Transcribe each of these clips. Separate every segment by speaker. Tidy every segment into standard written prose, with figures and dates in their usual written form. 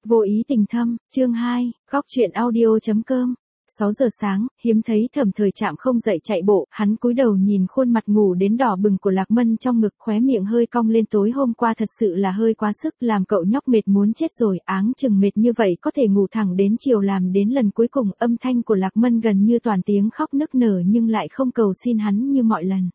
Speaker 1: Vô ý tình thâm, chương 2, góc truyện audio.com. 6 giờ sáng, hiếm thấy Thẩm Thời Trạm không dậy chạy bộ, hắn cúi đầu nhìn khuôn mặt ngủ đến đỏ bừng của Lạc Mân trong ngực, khóe miệng hơi cong lên. Tối hôm qua thật sự là hơi quá sức, làm cậu nhóc mệt muốn chết rồi, áng chừng mệt như vậy có thể ngủ thẳng đến chiều. Làm đến lần cuối cùng, âm thanh của Lạc Mân gần như toàn tiếng khóc nức nở nhưng lại không cầu xin hắn như mọi lần,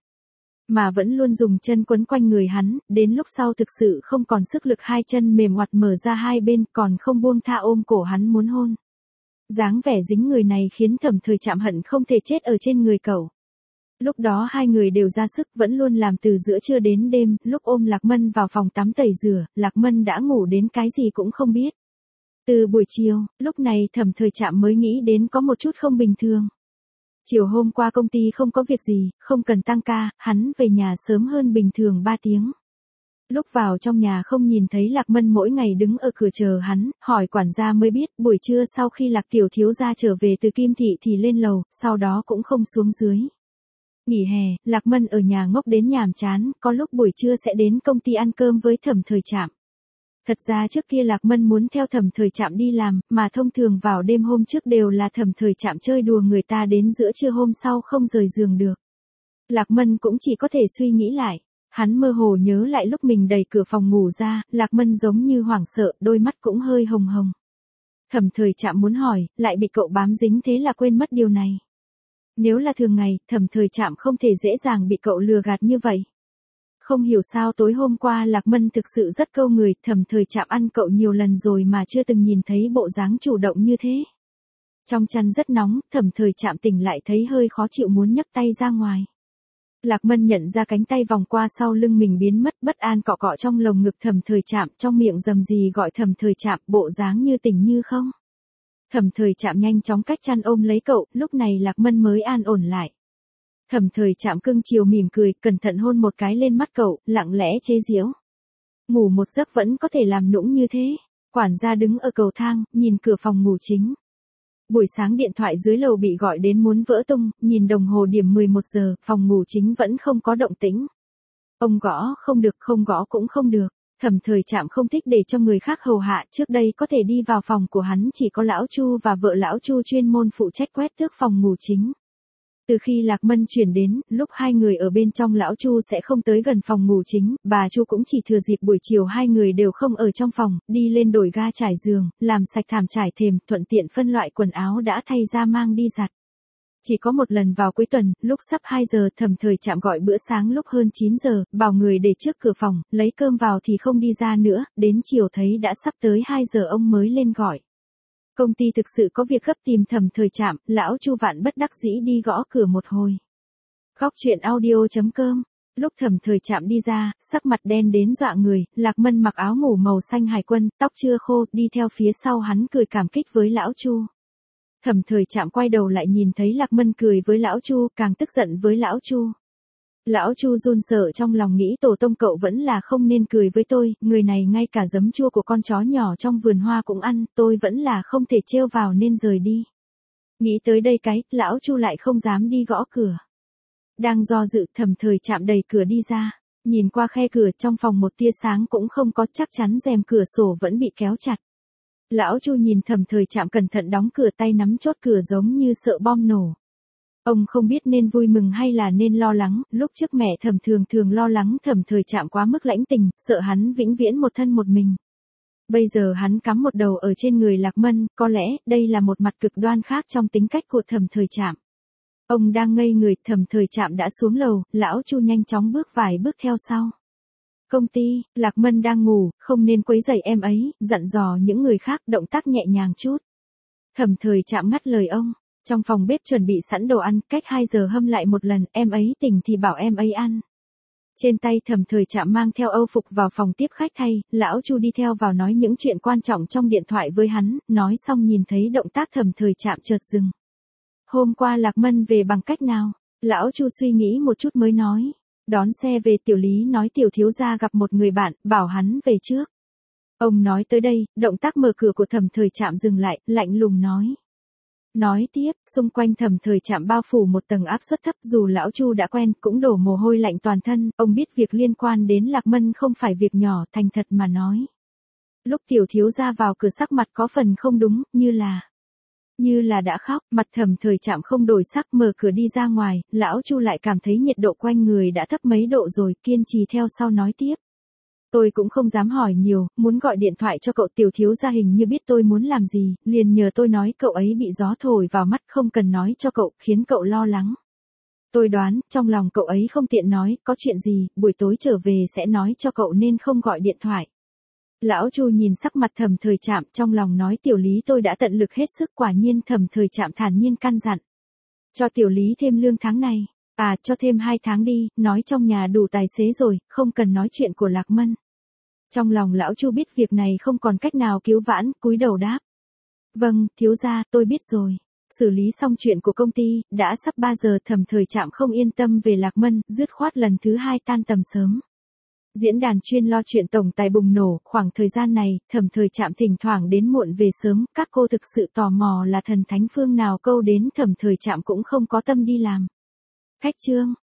Speaker 1: mà vẫn luôn dùng chân quấn quanh người hắn, đến lúc sau thực sự không còn sức lực, hai chân mềm oặt mở ra hai bên, còn không buông tha ôm cổ hắn muốn hôn. Dáng vẻ dính người này khiến Thẩm Thời Trạm hận không thể chết ở trên người cậu. Lúc đó hai người đều ra sức, vẫn luôn làm từ giữa trưa đến đêm. Lúc ôm Lạc Mân vào phòng tắm tẩy rửa, Lạc Mân đã ngủ đến cái gì cũng không biết. Từ buổi chiều, lúc này Thẩm Thời Trạm mới nghĩ đến có một chút không bình thường. Chiều hôm qua công ty không có việc gì, không cần tăng ca, hắn về nhà sớm hơn bình thường 3 tiếng. Lúc vào trong nhà không nhìn thấy Lạc Mân, mỗi ngày đứng ở cửa chờ hắn, hỏi quản gia mới biết, buổi trưa sau khi Lạc tiểu thiếu gia trở về từ Kim Thị thì lên lầu, sau đó cũng không xuống dưới. Nghỉ hè, Lạc Mân ở nhà ngốc đến nhàm chán, có lúc buổi trưa sẽ đến công ty ăn cơm với Thẩm Thời Trạm. Thật ra trước kia Lạc Mân muốn theo Thẩm Thời Trạm đi làm, mà thông thường vào đêm hôm trước đều là Thẩm Thời Trạm chơi đùa người ta đến giữa trưa hôm sau không rời giường được. Lạc Mân cũng chỉ có thể suy nghĩ lại. Hắn mơ hồ nhớ lại lúc mình đẩy cửa phòng ngủ ra, Lạc Mân giống như hoảng sợ, đôi mắt cũng hơi hồng hồng. Thẩm Thời Trạm muốn hỏi, lại bị cậu bám dính thế là quên mất điều này. Nếu là thường ngày, Thẩm Thời Trạm không thể dễ dàng bị cậu lừa gạt như vậy. Không hiểu sao tối hôm qua Lạc Mân thực sự rất câu người, Thẩm Thời Trạm ăn cậu nhiều lần rồi mà chưa từng nhìn thấy bộ dáng chủ động như thế. Trong chăn rất nóng, Thẩm Thời Trạm tỉnh lại thấy hơi khó chịu muốn nhấc tay ra ngoài. Lạc Mân nhận ra cánh tay vòng qua sau lưng mình biến mất, bất an cọ cọ trong lồng ngực Thẩm Thời Trạm, trong miệng rầm rì gọi Thẩm Thời Trạm, bộ dáng như tỉnh như không. Thẩm Thời Trạm nhanh chóng cách chăn ôm lấy cậu, lúc này Lạc Mân mới an ổn lại. Thẩm Thời Trạm cưng chiều mỉm cười, cẩn thận hôn một cái lên mắt cậu, lặng lẽ chế giễu. Ngủ một giấc vẫn có thể làm nũng như thế. Quản gia đứng ở cầu thang, nhìn cửa phòng ngủ chính. Buổi sáng điện thoại dưới lầu bị gọi đến muốn vỡ tung, nhìn đồng hồ điểm 11 giờ, phòng ngủ chính vẫn không có động tĩnh. Ông gõ không được, không gõ cũng không được. Thẩm Thời Trạm không thích để cho người khác hầu hạ, trước đây có thể đi vào phòng của hắn chỉ có lão Chu và vợ lão Chu chuyên môn phụ trách quét tước phòng ngủ chính. Từ khi Lạc Mân chuyển đến, lúc hai người ở bên trong lão Chu sẽ không tới gần phòng ngủ chính, bà Chu cũng chỉ thừa dịp buổi chiều hai người đều không ở trong phòng, đi lên đổi ga trải giường, làm sạch thảm trải thềm, thuận tiện phân loại quần áo đã thay ra mang đi giặt. Chỉ có một lần vào cuối tuần, lúc sắp 2 giờ, Thẩm Thời Trạm gọi bữa sáng lúc hơn 9 giờ, bảo người để trước cửa phòng, lấy cơm vào thì không đi ra nữa, đến chiều thấy đã sắp tới 2 giờ ông mới lên gọi. Công ty thực sự có việc gấp tìm Thẩm Thời Trạm, lão Chu vạn bất đắc dĩ đi gõ cửa một hồi. Góc truyện audio.com. Lúc Thẩm Thời Trạm đi ra, sắc mặt đen đến dọa người, Lạc Mân mặc áo ngủ màu xanh hải quân, tóc chưa khô, đi theo phía sau hắn cười cảm kích với lão Chu. Thẩm Thời Trạm quay đầu lại nhìn thấy Lạc Mân cười với lão Chu, càng tức giận với lão Chu. Lão Chu run sợ trong lòng nghĩ tổ tông cậu vẫn là không nên cười với tôi, người này ngay cả giấm chua của con chó nhỏ trong vườn hoa cũng ăn, tôi vẫn là không thể trêu vào nên rời đi. Nghĩ tới đây lão Chu lại không dám đi gõ cửa. Đang do dự, Thẩm Thời Trạm đẩy cửa đi ra, nhìn qua khe cửa trong phòng một tia sáng cũng không có, chắc chắn rèm cửa sổ vẫn bị kéo chặt. Lão Chu nhìn Thẩm Thời Trạm cẩn thận đóng cửa, tay nắm chốt cửa giống như sợ bom nổ. Ông không biết nên vui mừng hay là nên lo lắng, lúc trước mẹ Thẩm thường lo lắng Thẩm Thời Trạm quá mức lãnh tình, sợ hắn vĩnh viễn một thân một mình. Bây giờ hắn cắm một đầu ở trên người Lạc Mân, có lẽ đây là một mặt cực đoan khác trong tính cách của Thẩm Thời Trạm. Ông đang ngây người, Thẩm Thời Trạm đã xuống lầu, lão Chu nhanh chóng bước vài bước theo sau. Công ty, Lạc Mân đang ngủ, không nên quấy rầy em ấy, dặn dò những người khác, động tác nhẹ nhàng chút. Thẩm Thời Trạm ngắt lời ông. Trong phòng bếp chuẩn bị sẵn đồ ăn, cách 2 giờ hâm lại một lần, em ấy tỉnh thì bảo em ấy ăn. Trên tay Thẩm Thời Trạm mang theo âu phục vào phòng tiếp khách thay, lão Chu đi theo vào nói những chuyện quan trọng trong điện thoại với hắn, nói xong nhìn thấy động tác Thẩm Thời Trạm chợt dừng. Hôm qua Lạc Mân về bằng cách nào? Lão Chu suy nghĩ một chút mới nói. Đón xe về, Tiểu Lý nói tiểu thiếu gia gặp một người bạn, bảo hắn về trước. Ông nói tới đây, động tác mở cửa của Thẩm Thời Trạm dừng lại, lạnh lùng nói. Nói tiếp, xung quanh Thẩm Thời Trạm bao phủ một tầng áp suất thấp, dù lão Chu đã quen, cũng đổ mồ hôi lạnh toàn thân, ông biết việc liên quan đến Lạc Mân không phải việc nhỏ, thành thật mà nói. Lúc tiểu thiếu gia vào cửa sắc mặt có phần không đúng, như là đã khóc, mặt Thẩm Thời Trạm không đổi sắc, mở cửa đi ra ngoài, lão Chu lại cảm thấy nhiệt độ quanh người đã thấp mấy độ rồi, kiên trì theo sau nói tiếp. Tôi cũng không dám hỏi nhiều, muốn gọi điện thoại cho cậu, tiểu thiếu gia hình như biết tôi muốn làm gì, liền nhờ tôi nói cậu ấy bị gió thổi vào mắt, không cần nói cho cậu, khiến cậu lo lắng. Tôi đoán, trong lòng cậu ấy không tiện nói, có chuyện gì, buổi tối trở về sẽ nói cho cậu nên không gọi điện thoại. Lão Chu nhìn sắc mặt Thẩm Thời Trạm, trong lòng nói tiểu Lý tôi đã tận lực hết sức, quả nhiên Thẩm Thời Trạm thản nhiên căn dặn. Cho tiểu Lý thêm lương tháng này, cho thêm 2 tháng đi, nói trong nhà đủ tài xế rồi, không cần nói chuyện của Lạc Mân. Trong lòng lão Chu biết việc này không còn cách nào cứu vãn, cúi đầu đáp. Vâng, thiếu gia, tôi biết rồi. Xử lý xong chuyện của công ty, đã sắp 3 giờ, Thẩm Thời Trạm không yên tâm về Lạc Mân, dứt khoát lần thứ 2 tan tầm sớm. Diễn đàn chuyên lo chuyện tổng tài bùng nổ, khoảng thời gian này, Thẩm Thời Trạm thỉnh thoảng đến muộn về sớm, các cô thực sự tò mò là thần thánh phương nào câu đến Thẩm Thời Trạm cũng không có tâm đi làm. Khách trương,